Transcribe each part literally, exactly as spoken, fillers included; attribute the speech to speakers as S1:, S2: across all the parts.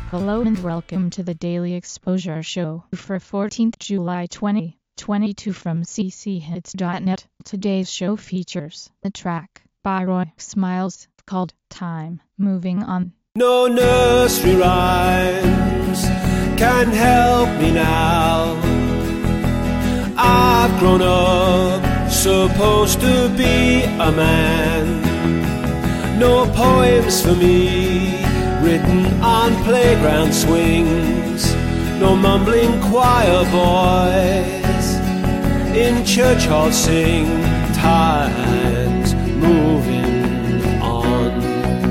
S1: Hello and welcome to the Daily Exposure Show for fourteenth July twenty twenty-two from c c hits dot net. Today's show features the track by Roy Smiles called Time Moving On.
S2: No nursery rhymes can help me now. I've grown up, supposed to be a man. No poems for me, written on playground swings. No mumbling choir boys in church halls sing. Time's moving on.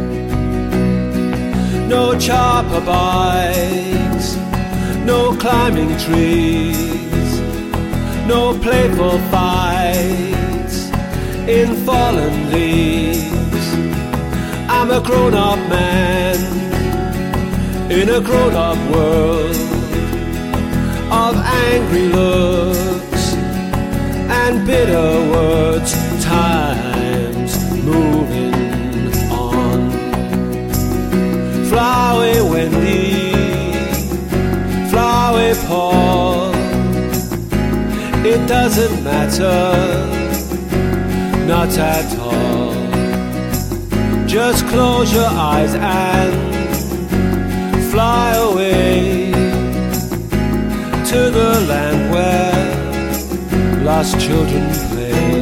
S2: No chopper bikes, no climbing trees, no playful fights in fallen leaves. I'm a grown-up man in a grown-up world of angry looks and bitter words. Time's moving on. Fly away, Wendy, fly away, Paul. It doesn't matter, not at all. Just close your eyes and fly away to the land where lost children play.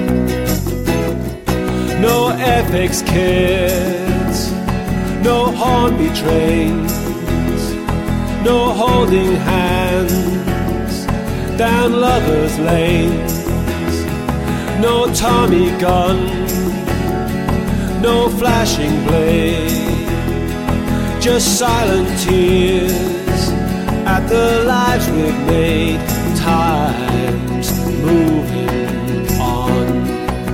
S2: No F X kids, no hornbeat trains, no holding hands down lovers' lanes. No Tommy gun, no flashing blade, just silent tears at the lives we've made. Time's moving on.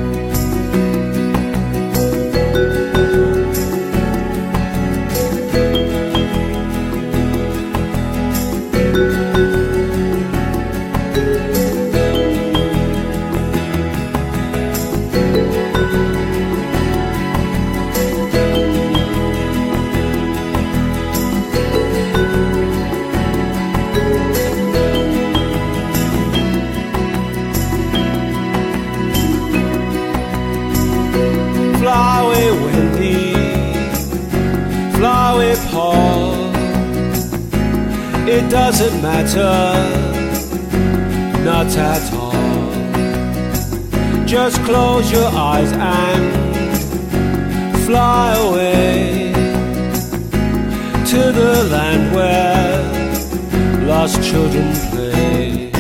S2: Fly away, Wendy, fly away, Paul. It doesn't matter, not at all. Just close your eyes and fly away to the land where lost children play.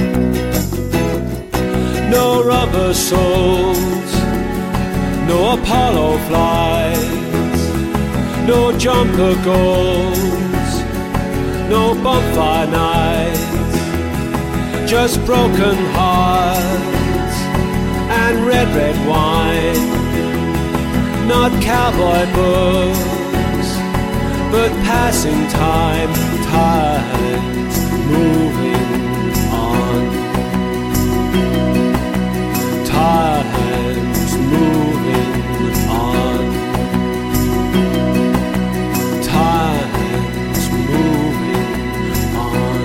S2: No rubber soles, no Apollo flights, no jumper goals, no bonfire nights, just broken hearts and red, red wine. Not cowboy books, but passing time. Time's moving on. Time's moving on. Time's moving on.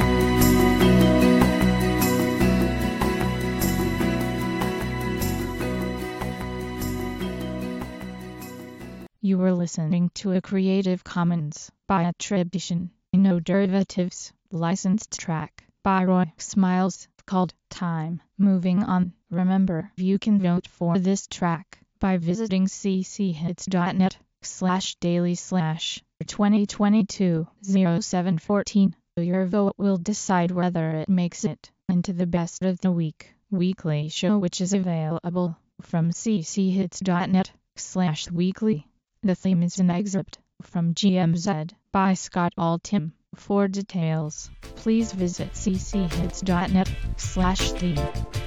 S1: You were listening to a Creative Commons by attribution, no derivatives, licensed track by Roy Smiles called Time Moving On. Remember, you can vote for this track by visiting c c hits dot net slash daily slash twenty twenty-two oh seven fourteen. Your vote will decide whether it makes it into the best of the week weekly show, which is available from c c hits dot net slash weekly. The theme is an excerpt from G M Z by Scott Altham. For details, please visit c c hits dot net slash theme.